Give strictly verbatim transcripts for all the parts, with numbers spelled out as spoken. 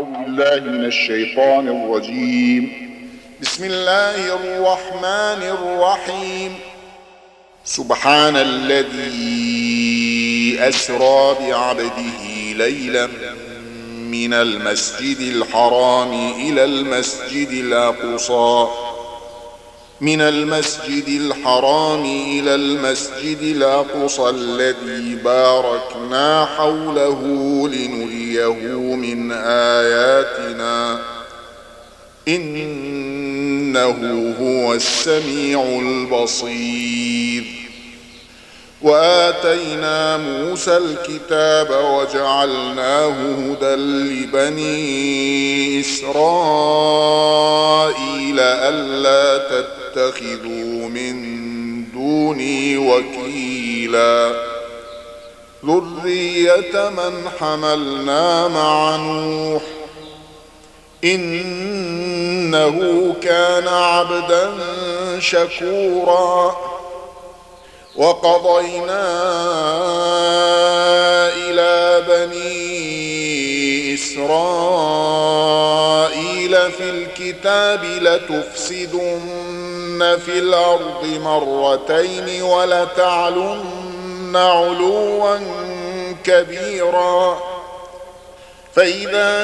بالله من الشيطان الرجيم. بسم الله الرحمن الرحيم. سبحان الذي أسرى بعبده ليلا من المسجد الحرام إلى المسجد الأقصى من المسجد الحرام إلى المسجد الأقصى الذي باركنا حوله لنريه من آياتنا إنه هو السميع البصير. وآتينا موسى الكتاب وجعلناه هدى لبني إسرائيل ألا تتخذوا من دوني وكيلا ذرية من حملنا مع نوح إنه كان عبدا شكورا. وقضينا إلى بني إسرائيل في الكتاب لتفسدن في الأرض مرتين ولتعلن علوا كبيرا. فإذا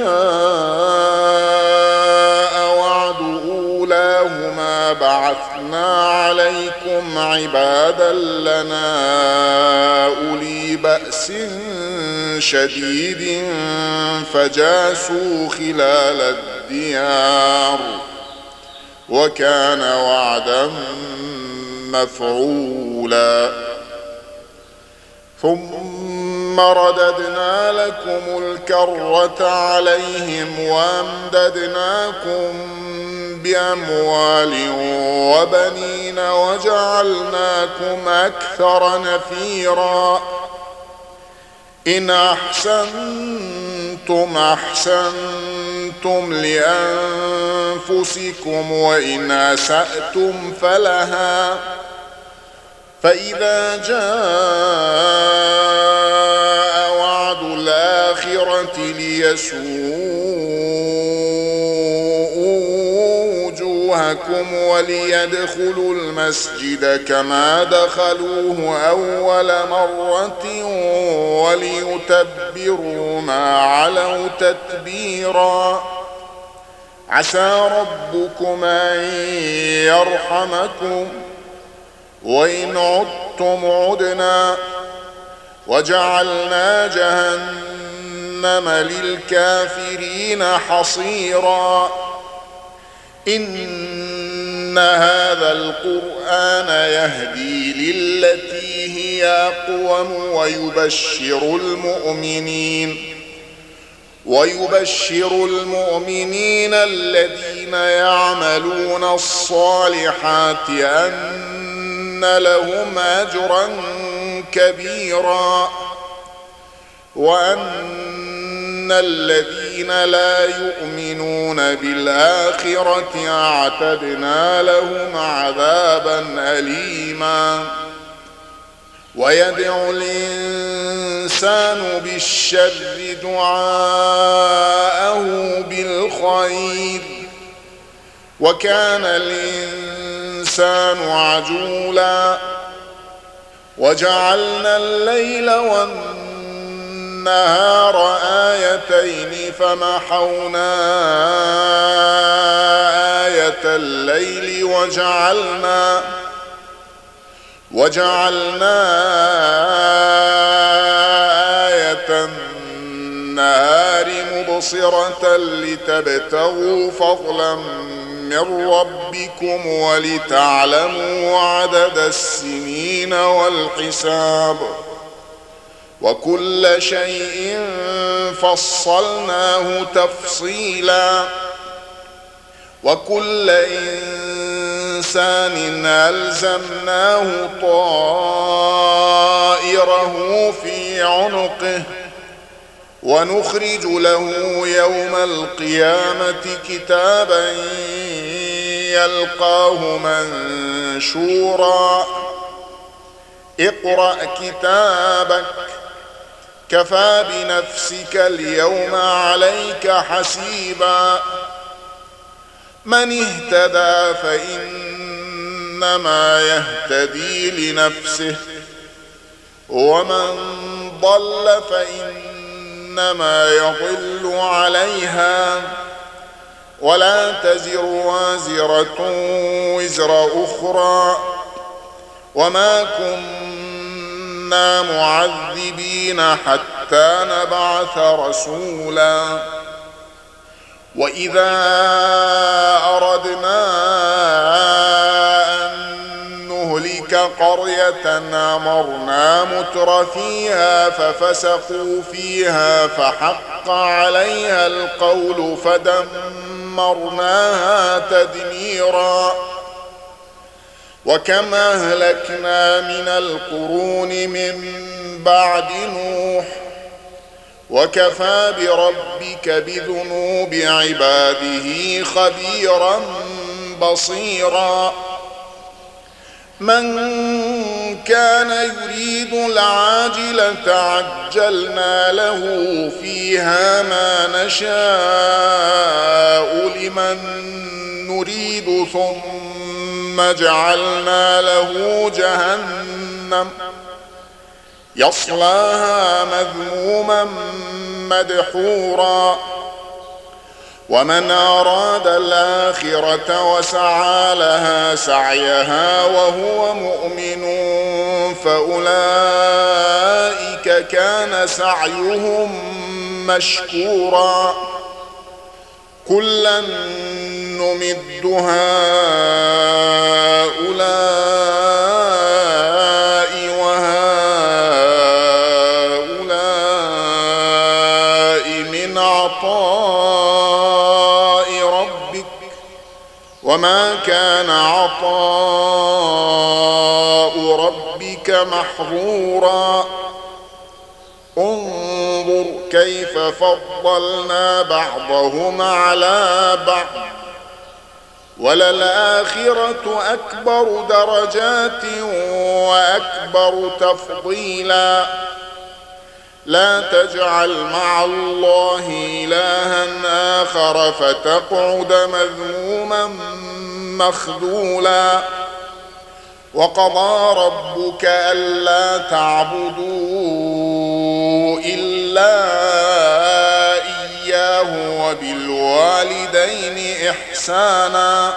جاء وعد أولاهما بعثنا عليكم عبادا لنا أولي بأس شديد فجاسوا خلال الديار وكان وعدا مفعولا. ثم رددنا لكم الكرة عليهم وأمددناكم بأموال وبنين وجعلناكم أكثر نفيرا. إن أحسنتم أحسنتم لأنفسكم وإن أسأتم فلها. فإذا جاء وعد الآخرة ليسوءوا وجوهكم وليدخلوا المسجد كما دخلوه أول مرة وليتبروا ما علوا تتبيرا. عسى ربكم أن يرحمكم وإن عدتم عدنا وجعلنا جهنم للكافرين حصيرا. إن هذا القرآن يهدي للتي هي أقوم ويبشر المؤمنين ويبشر المؤمنين الذين يعملون الصالحات أن لهم أجرا كبيرا وأن الذين لا يؤمنون بالآخرة أعتدنا لهم عذابا أليما. ويدعو الإنسان بالشر دعاءه بالخير وكان الإنسان عجولا. وجعلنا الليل والنهار آيتين فمحونا آية الليل وجعلنا وجعلنا آية النهار مبصرة لتبتغوا فضلا من ربكم ولتعلموا عدد السنين والحساب وكل شيء فصلناه تفصيلا. وكل إنسان ألزمناه طائره في عنقه ونخرج له يوم القيامة كتابا يلقاه منشورا. اقرأ كتابك كفى بنفسك اليوم عليك حسيبا من اهتدى فإنما يهتدي لنفسه ومن ضل فإنما يضل عليها ولا تزر وازرة وزر أخرى وما كنا معذبين حتى نبعث رسولا وإذا أردنا أن نهلك قرية أمرنا متر فيها ففسقوا فيها فحق عليها القول فدمرناها تدميرا وكم أهلكنا من القرون من بعد نوح وكفى بربك بذنوب عباده خبيرا بصيرا من كان يريد العاجلة عجلنا له فيها ما نشاء لمن نريد ثم جعلنا له جهنم يصلاها مذموما مدحورا ومن أراد الآخرة وسعى لها سعيها وهو مؤمن فأولئك كان سعيهم مشكورا كلا نمد هؤلاء وهؤلاء من عطاء ربك وما كان عطاء ربك محظورا انظر كيف فضلنا بعضهم على بعض وللآخرة أكبر درجات وأكبر تفضيلا لا تجعل مع الله إلها آخر فتقعد مذموما مخذولا وقضى ربك ألا تعبدوا إلا إياه وبالوالدين إحسانا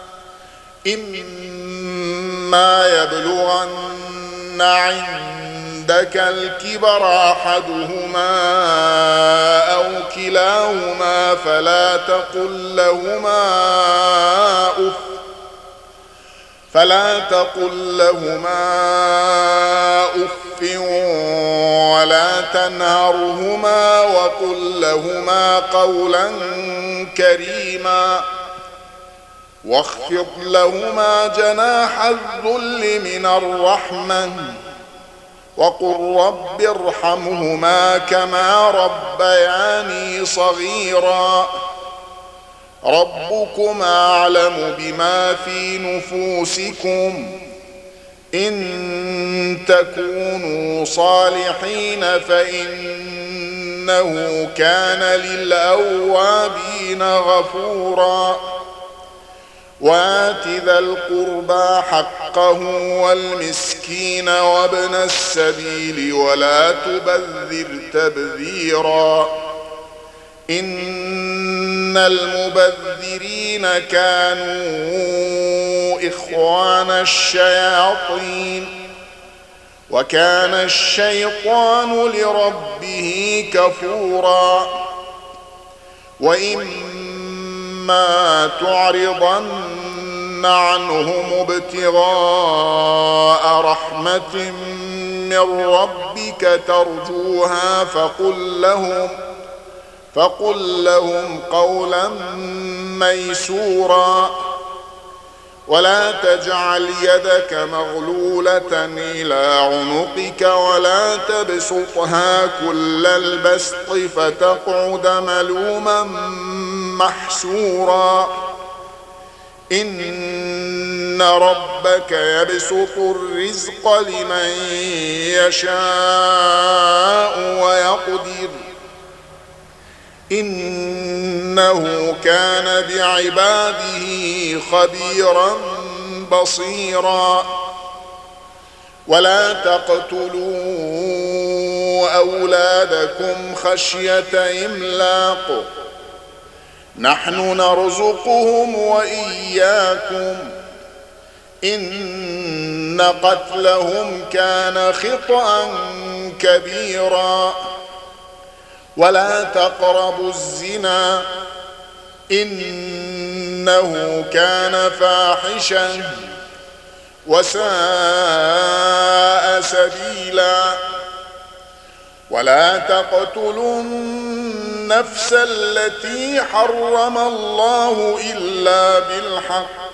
إما يبلغن عندك الكبر أحدهما أو كلاهما فلا تقل لهما أف فلا تقل لهما أف ولا تنهرهما وقل لهما قولا كريما واخفض لهما جناح الذل من الرحمة وقل رب ارحمهما كما ربياني صغيرا ربكم أعلم بما في نفوسكم إن تكونوا صالحين فإنه كان للأوابين غفورا وآت ذا القربى حقه والمسكين وابن السبيل ولا تبذر تبذيرا إن المبذرين كانوا إخوان الشياطين وكان الشيطان لربه كفورا وإما تعرضن عنهم ابتغاء رحمة من ربك ترجوها فقل لهم فقل لهم قولا ميسورا ولا تجعل يدك مغلولة إلى عنقك ولا تبسطها كل البسط فتقعد ملوما محسورا إن إن ربك يبسط الرزق لمن يشاء ويقدر إنه كان بعباده خبيرا بصيرا ولا تقتلوا أولادكم خشية إملاق نحن نرزقهم وإياكم إن قتلهم كان خطأ كبيرا ولا تقربوا الزنا إنه كان فاحشا وساء سبيلا ولا تقتلوا النفس التي حرم الله إلا بالحق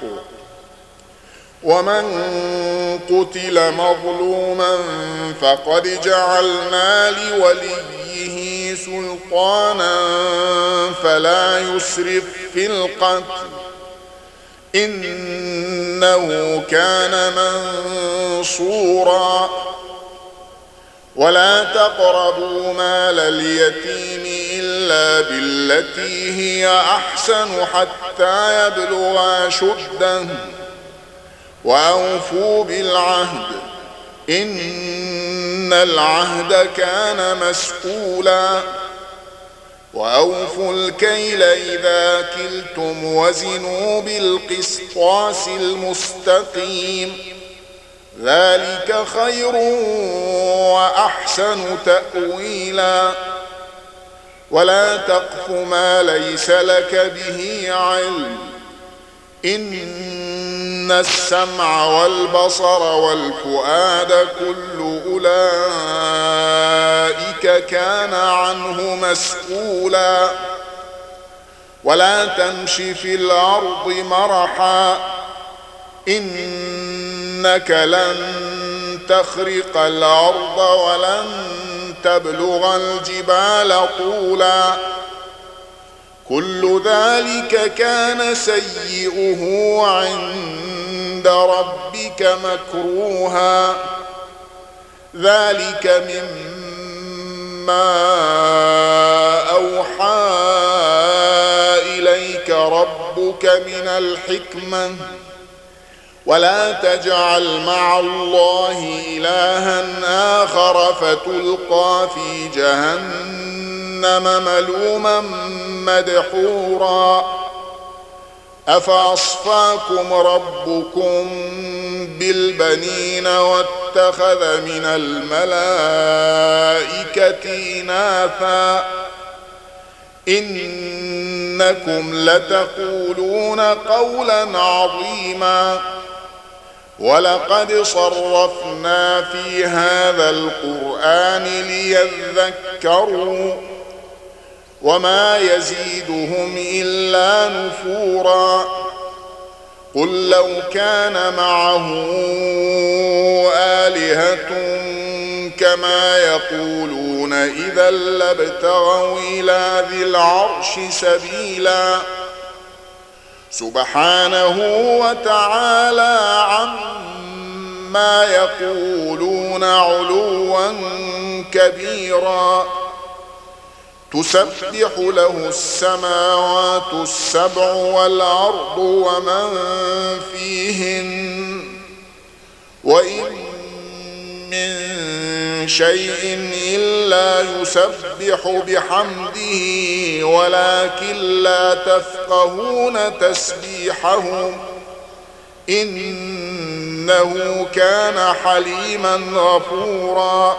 ومن قتل مظلوما فقد جعلنا لوليه سلطانا فلا يسرف في القتل إنه كان منصورا ولا تقربوا مال اليتيم إلا بالتي هي أحسن حتى يبلغ أشده وأوفوا بالعهد إن العهد كان مسؤولا وأوفوا الكيل إذا كلتم وزنوا بالقسطاس المستقيم ذلك خير وأحسن تأويلا ولا تقف ما ليس لك به علم إن السمع والبصر والفؤاد كل أولئك كان عنه مسؤولا ولا تمش في الأرض مرحا إنك لن تخرق الأرض ولن تبلغ الجبال طولا كل ذلك كان سيئه عند ربك مكروها ذلك مما أوحى إليك ربك من الحكمة ولا تجعل مع الله إلها آخر فتلقى في جهنم ملوما مدحورا أفأصفاكم ربكم بالبنين واتخذ من الملائكة إناثا إنكم لتقولون قولا عظيما ولقد صرفنا في هذا القرآن ليذكروا وما يزيدهم إلا نفورا قل لو كان معه آلهة كما يقولون إذا لابتغوا إلى ذي العرش سبيلا سبحانه وتعالى عما يقولون علوا كبيرا تسبح له السماوات السبع والأرض ومن فيهن وإن من شيء إلا يسبح بحمده ولكن لا تفقهون تسبيحهم إنه كان حليما غفورا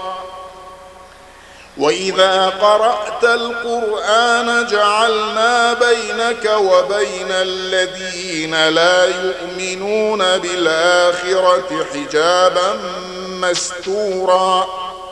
وإذا قرأت القرآن جعلنا بينك وبين الذين لا يؤمنون بالآخرة حجابا مستورا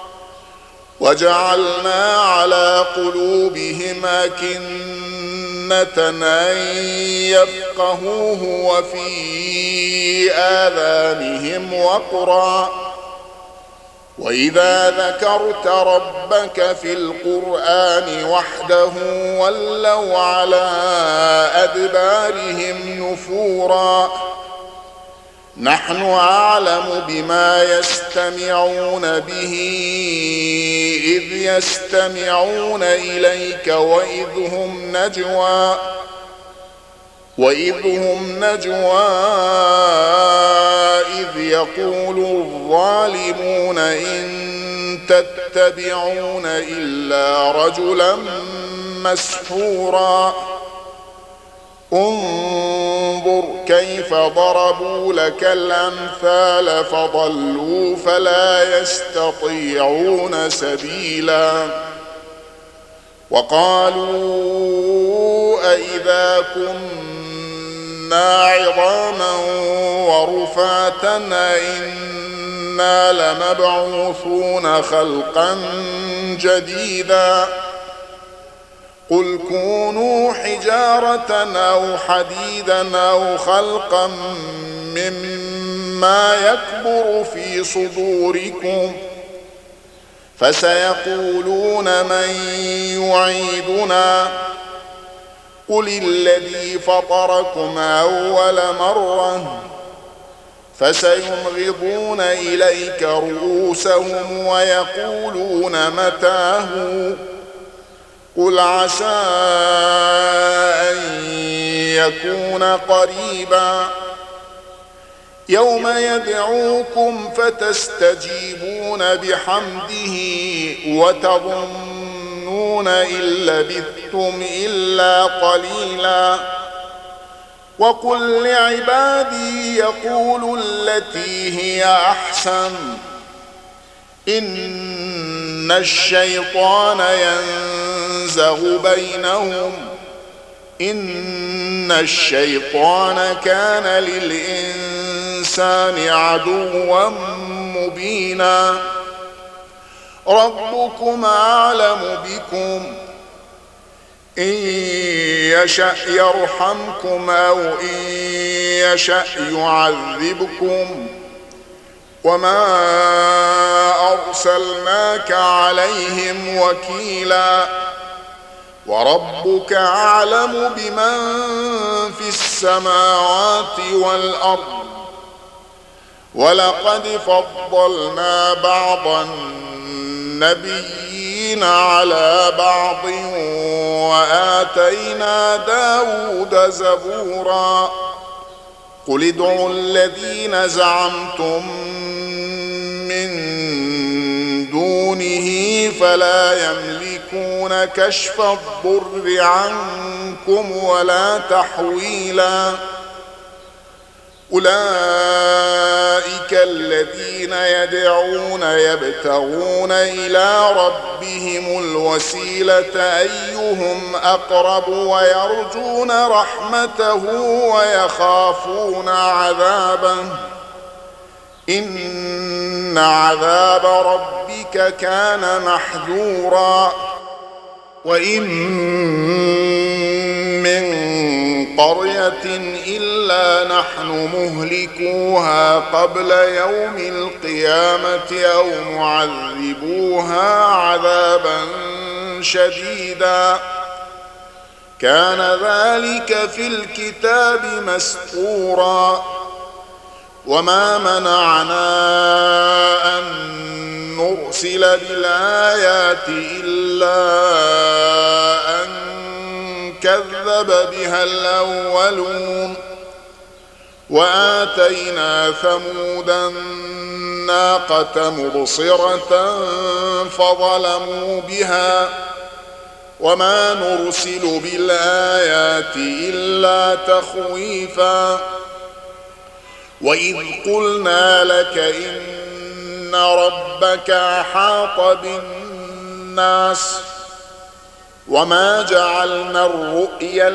وجعلنا على قلوبهم أكنة أن يفقهوه وفي آذانهم وقرا وإذا ذكرت ربك في القرآن وحده ولوا على أدبارهم نفورا نحن أعلم بما يستمعون به إذ يستمعون إليك وإذ هم نجوى وإذ هم نجوى إذ يقول الظالمون إن تتبعون إلا رجلا مسحورا انظر كيف ضربوا لك الأمثال فضلوا فلا يستطيعون سبيلا وقالوا أئذا كنا عظاما ورفاتا إنا لمبعوثون خلقا جديدا قل كونوا حجارة أو حديدا أو خلقا مما يكبر في صدوركم فسيقولون من يعيدنا قل الذي فطركم أول مرة فسينغضون إليك رؤوسهم ويقولون متاه قل عسى أن يكون قريبا يوم يدعوكم فتستجيبون بحمده وتظنون إن لبثتم إلا قليلا وقل لعبادي يقولوا التي هي أحسن إن الشيطان ينزغ بينهم إن الشيطان كان للإنسان عدوا مبينا ربكم أعلم بكم إن يشأ يرحمكم أو إن يشأ يعذبكم وما أرسلناك عليهم وكيلا وربك أعلم بمن في السماوات والأرض ولقد فضلنا بعض النبيين على بعض وآتينا داود زبورا قل ادعوا الذين زعمتم من دونه فلا يملكون كشف الضر عنكم ولا تحويلا أولئك الذين يدعون يبتغون إلى ربهم الوسيلة أيهم أقرب ويرجون رحمته ويخافون عذابه إن عذاب ربك كان محذورا وإن من قرية إلا نحن مهلكوها قبل يوم القيامة أو معذبوها عذابا شديدا كان ذلك في الكتاب مسطورا وما منعنا أن نرسل بالآيات إلا أن كذب بها الأولون وآتينا ثمودا الناقة مبصرة فظلموا بها وما نرسل بالآيات إلا تخويفا وإذ قلنا لك إن ربك أحاط بالناس وما جعلنا الرؤيا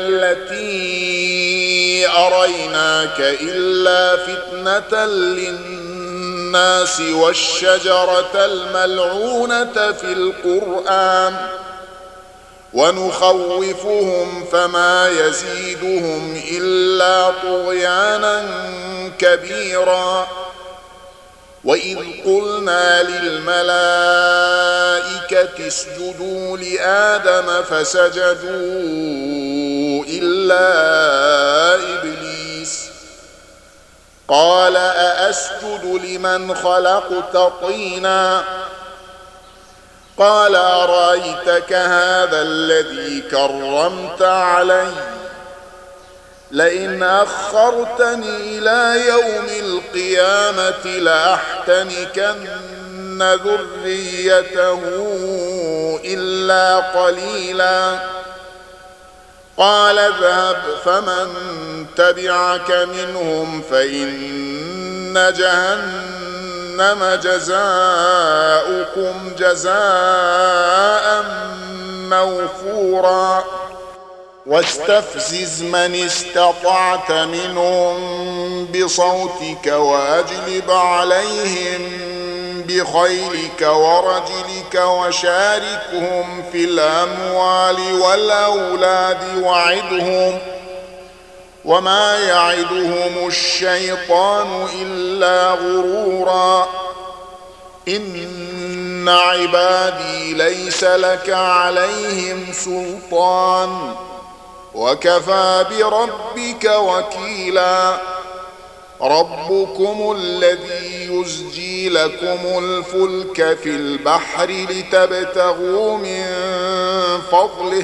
التي أريناك إلا فتنة للناس والشجرة الملعونة في القرآن ونخوفهم فما يزيدهم إلا طغيانا كبيرا وإذ قلنا للملائكة اسجدوا لآدم فسجدوا إلا إبليس قال أأسجد لمن خلقت طينا قال أرأيتك هذا الذي كرمت علي لئن أخرتني إلى يوم القيامة لأحتنكن ذريته إلا قليلا قال اذهب فمن تبعك منهم فإن جهنم جزاؤكم جزاء موفورا واستفزز من استطعت منهم بصوتك وأجلب عليهم بخيلك ورجلك وشاركهم في الأموال والأولاد وعدهم وما يعدهم الشيطان إلا غرورا إن عبادي ليس لك عليهم سلطان وكفى بربك وكيلا ربكم الذي يزجي لكم الفلك في البحر لتبتغوا من فضله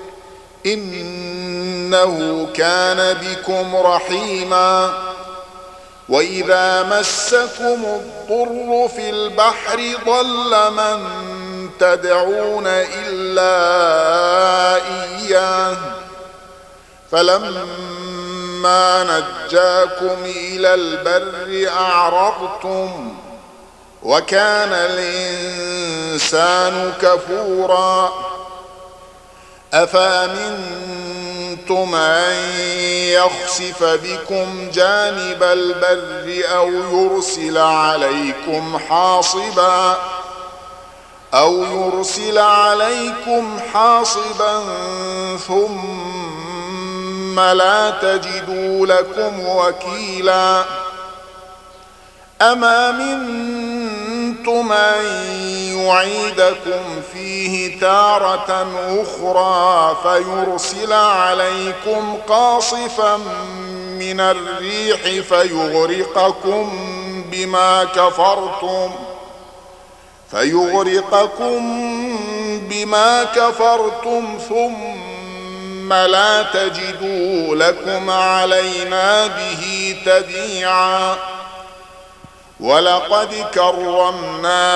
إنه كان بكم رحيما وإذا مسكم الضر في البحر ضل من تدعون إلا إياه فلما نجاكم إلى البر أعرضتم وكان الإنسان كفورا أفأمنتم أن يخسف بكم جانب البر أو يرسل عليكم حاصبا أو يرسل عليكم حاصبا ثم لا تجدوا لكم وكيلا أما أمنتم أن يعيدكم فيه تارة أخرى فيرسل عليكم قاصفا من الريح فيغرقكم بما كفرتم فيغرقكم بما كفرتم ثم لا تجدوا لكم علينا به تبيعا ولقد كرمنا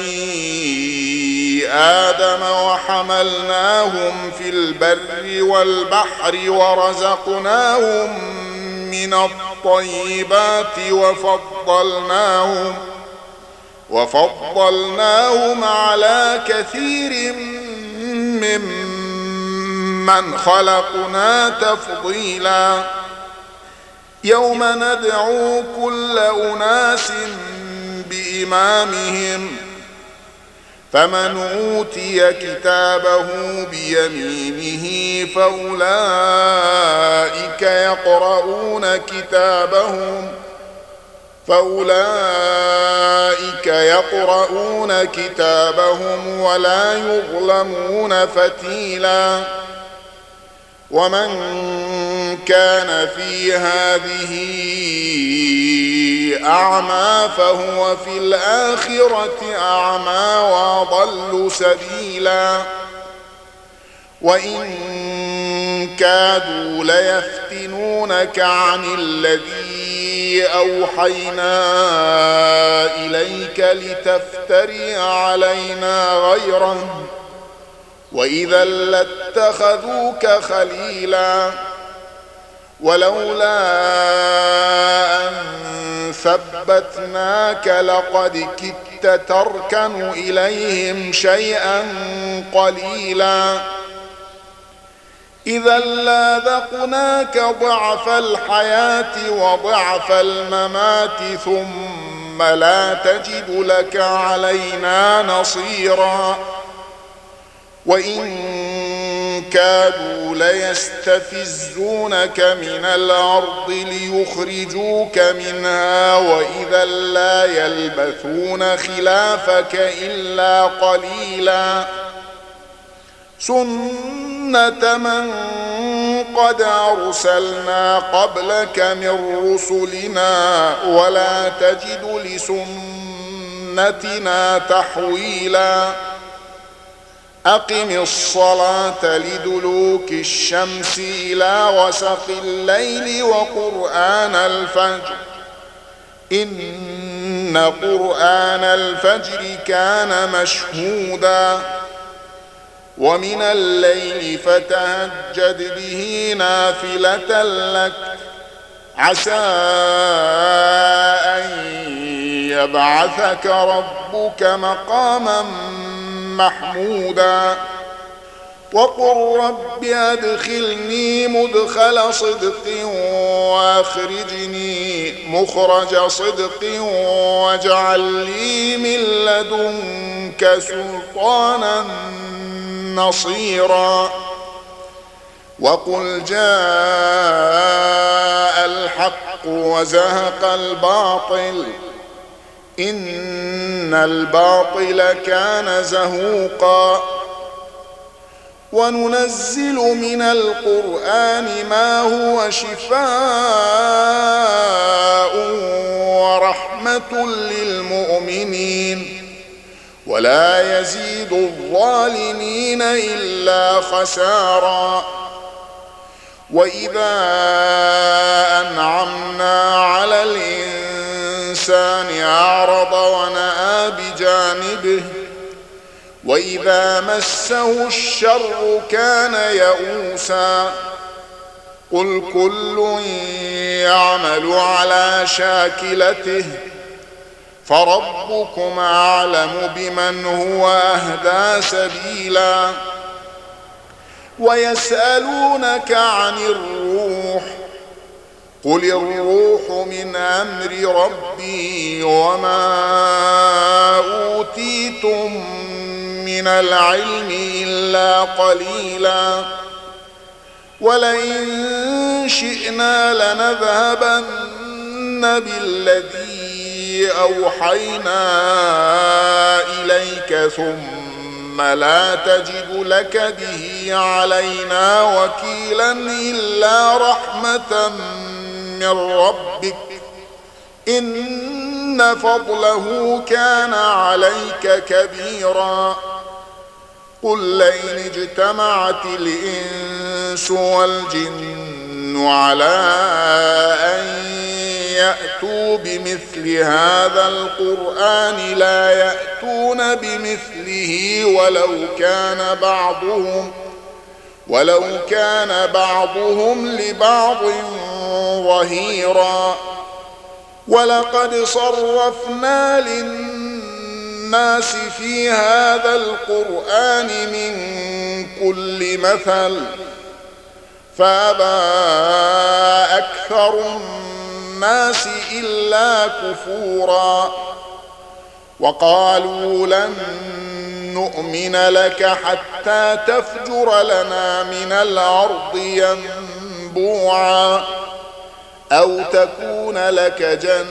بني آدم وحملناهم في البر والبحر ورزقناهم من الطيبات وفضلناهم وفضلناهم على كثير ممن خلقنا تفضيلا يوم ندعو كل أناس بإمامهم فمن أوتي كتابه بيمينه فأولئك يقرؤون كتابهم فأولئك يقرؤون كتابهم ولا يظلمون فتيلا ومن كان في هذه أعمى فهو في الآخرة أعمى وأضل سبيلا وإن كادوا ليفتنونك عن الذي أوحينا إليك لتفتري علينا غيره وإذا لاتخذوك خليلا ولولا أن ثبتناك لقد كدت تركن إليهم شيئا قليلا إذا لاذقناك ضعف الحياة وضعف الممات ثم لا تجد لك علينا نصيرا وإن كادوا ليستفزونك من الأرض ليخرجوك منها وإذا لا يلبثون خلافك إلا قليلا سنة من قد أرسلنا قبلك من رسلنا ولا تجد لسنتنا تحويلا أقم الصلاة لدلوك الشمس إلى غسق الليل وقرآن الفجر إن قرآن الفجر كان مشهودا ومن الليل فتهجد به نافلة لك عسى أن يبعثك ربك مقاما محمودا وقل رب أدخلني مدخل صدق وأخرجني مخرج صدق واجعل لي من لدنك سلطانا نصيرا وقل جاء الحق وزهق الباطل إن الباطل كان زهوقا وننزل من القرآن ما هو شفاء ورحمة للمؤمنين ولا يزيد الظالمين إلا خسارا وإذا أنعمنا على الإنسان أعرض ونأى بجانبه وإذا مسه الشر كان يئوسا قل كل يعمل على شاكلته فربكم أعلم بمن هو أهدى سبيلا ويسألونك عن الروح قل الروح من أمر ربي وما أوتيتم من العلم إلا قليلا ولئن شئنا لنذهبن بالذي أوحينا إليك ثم لا تجد لك به علينا وكيلا إلا رحمة من ربك إن فضله كان عليك كبيرا قل لئن اجتمعت الإنس والجن على أن يأتوا بمثل هذا القرآن لا يأتون بمثله ولو كان بعضهم ولو كان بعضهم لبعض ظهيرا ولقد صرفنا للناس في هذا القرآن من كل مثل فأبى أكثر الناس إلا كفورا وقالوا لن نؤمن لك حتى تفجر لنا من الأرض ينبوعا أو تكون لك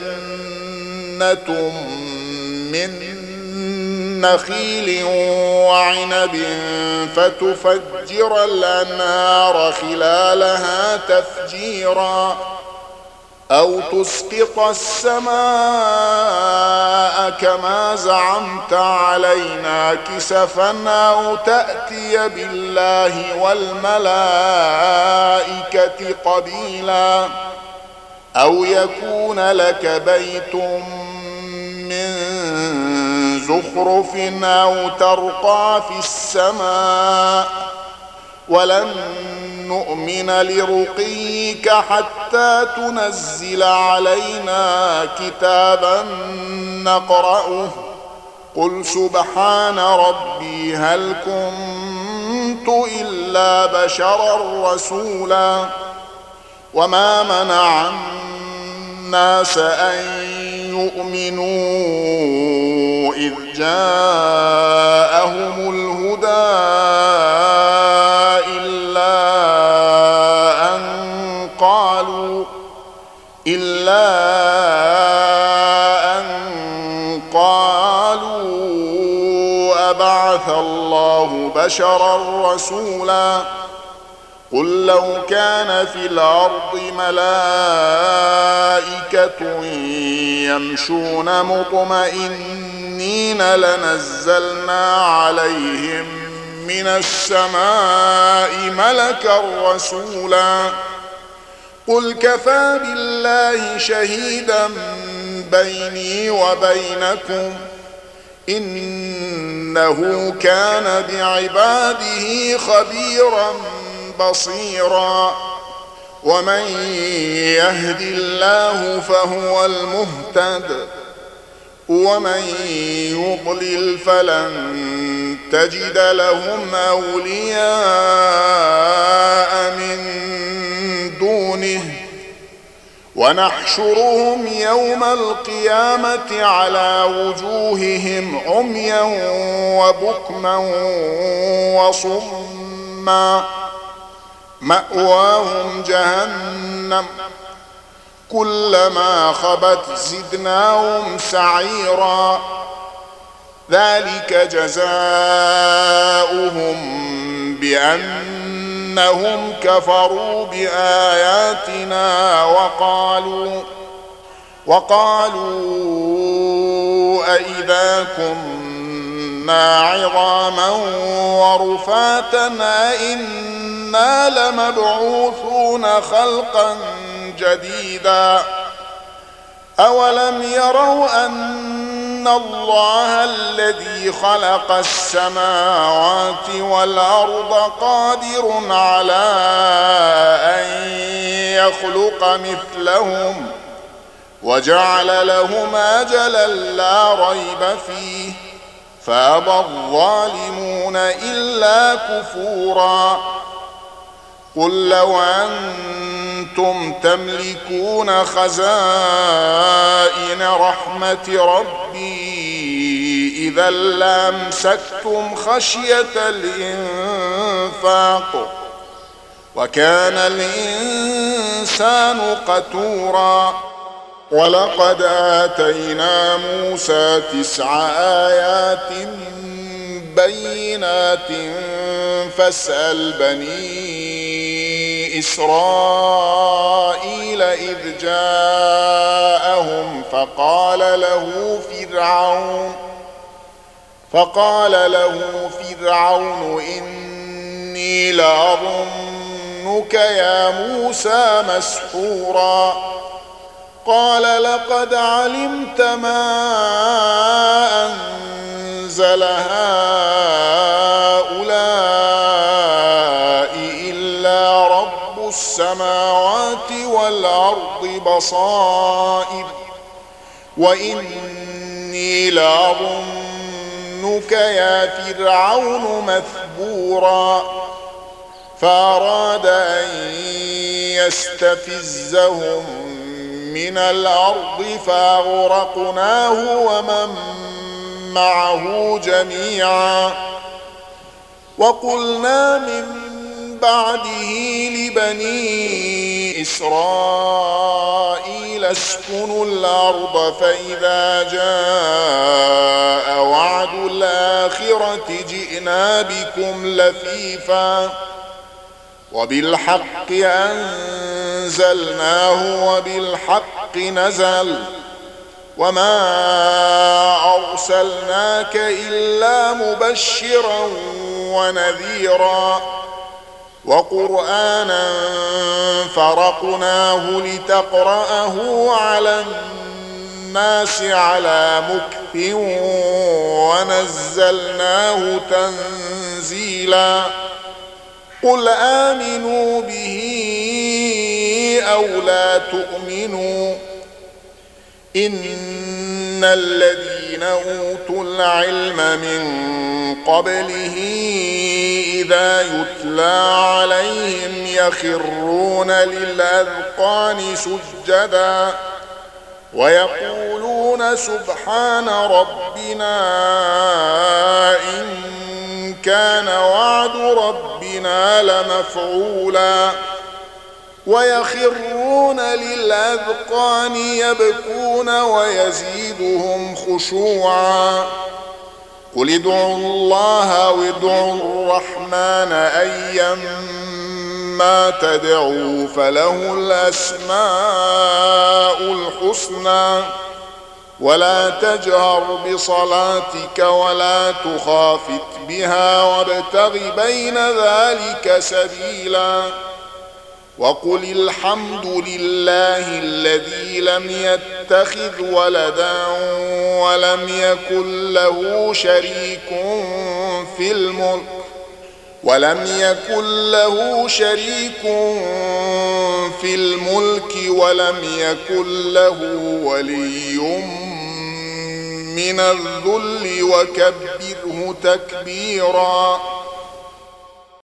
جنة من نخيل وعنب فتفجر الأنهار خلالها تفجيرا أو تسقط السماء كما زعمت علينا كسفا أو تأتي بالله والملائكة قبيلا أو يكون لك بيت من زخرف أو ترقى في السماء ولن نؤمن لرقيك حتى تنزل علينا كتابا نقرأه قل سبحان ربي هل كنت إلا بشرا رسولا وما منع الناس أن يؤمنوا إذ جاءهم الهدى إلا أن قالوا إلا أن قالوا أبعث الله بشرا رسولا قل لو كان في الأرض ملائكة يمشون مطمئنين لنزلنا عليهم من السماء ملكا رسولا قل كفى بالله شهيدا بيني وبينكم إنه كان بعباده خبيرا بصيرا ومن يهد الله فهو المهتد ومن يضلل فلن تجد لهم أولياء من دونه ونحشرهم يوم القيامة على وجوههم عميا وبكما وصما مأواهم جهنم كلما خبت زدناهم سعيرا ذلك جزاؤهم بأنهم كفروا بآياتنا وقالوا وقالوا أئذا كنا عظاما ورفاتا إنا لمبعوثون خلقا جديدا أولم يروا أن الله الذي خلق السماوات والأرض قادر على أن يخلق مثلهم وجعل لهم أجلا لا ريب فيه فأبى الظالمون إلا كفورا قل لو أنتم تملكون خزائن رحمة ربي إذا لامسكتم خشية الإنفاق وكان الإنسان قتورا ولقد آتينا موسى تسع آيات بينات فاسأل بني إسرائيل إذ جاءهم فقال له فرعون فقال له فرعون إني لأظنك يا موسى مسحورا قال لقد علمت ما أنزل هؤلاء إلا رب السماوات والأرض بصائر وإني لأظنك يا فرعون مثبورا فأراد أن يستفزهم من الأرض فأغرقناه ومن معه جميعا وقلنا من بعده لبني إسرائيل اسكنوا الأرض فإذا جاء وعد الآخرة جئنا بكم لفيفا وبالحق أنزلناه وبالحق نزل وما أرسلناك إلا مبشرا ونذيرا وقرآنا فرقناه لتقرأه على الناس على مكث ونزلناه تنزيلا قل آمنوا به أو لا تؤمنوا إن الذين أوتوا العلم من قبله إذا يتلى عليهم يخرون للأذقان سجدا ويقولون سبحان ربنا إن كان وعد ربنا لمفعولا ويخرون للأذقان يبكون ويزيدهم خشوعا قل ادعوا الله وادعوا الرحمن أيما ما تدعو فله الأسماء الحسنى ولا تجهر بصلاتك ولا تخافت بها وابتغ بين ذلك سبيلا وقل الحمد لله الذي لم يتخذ ولدا ولم يكن له شريك في الملك ولم يكن له شريك في الملك ولم يكن له ولي من الذل وكبره تكبيرا.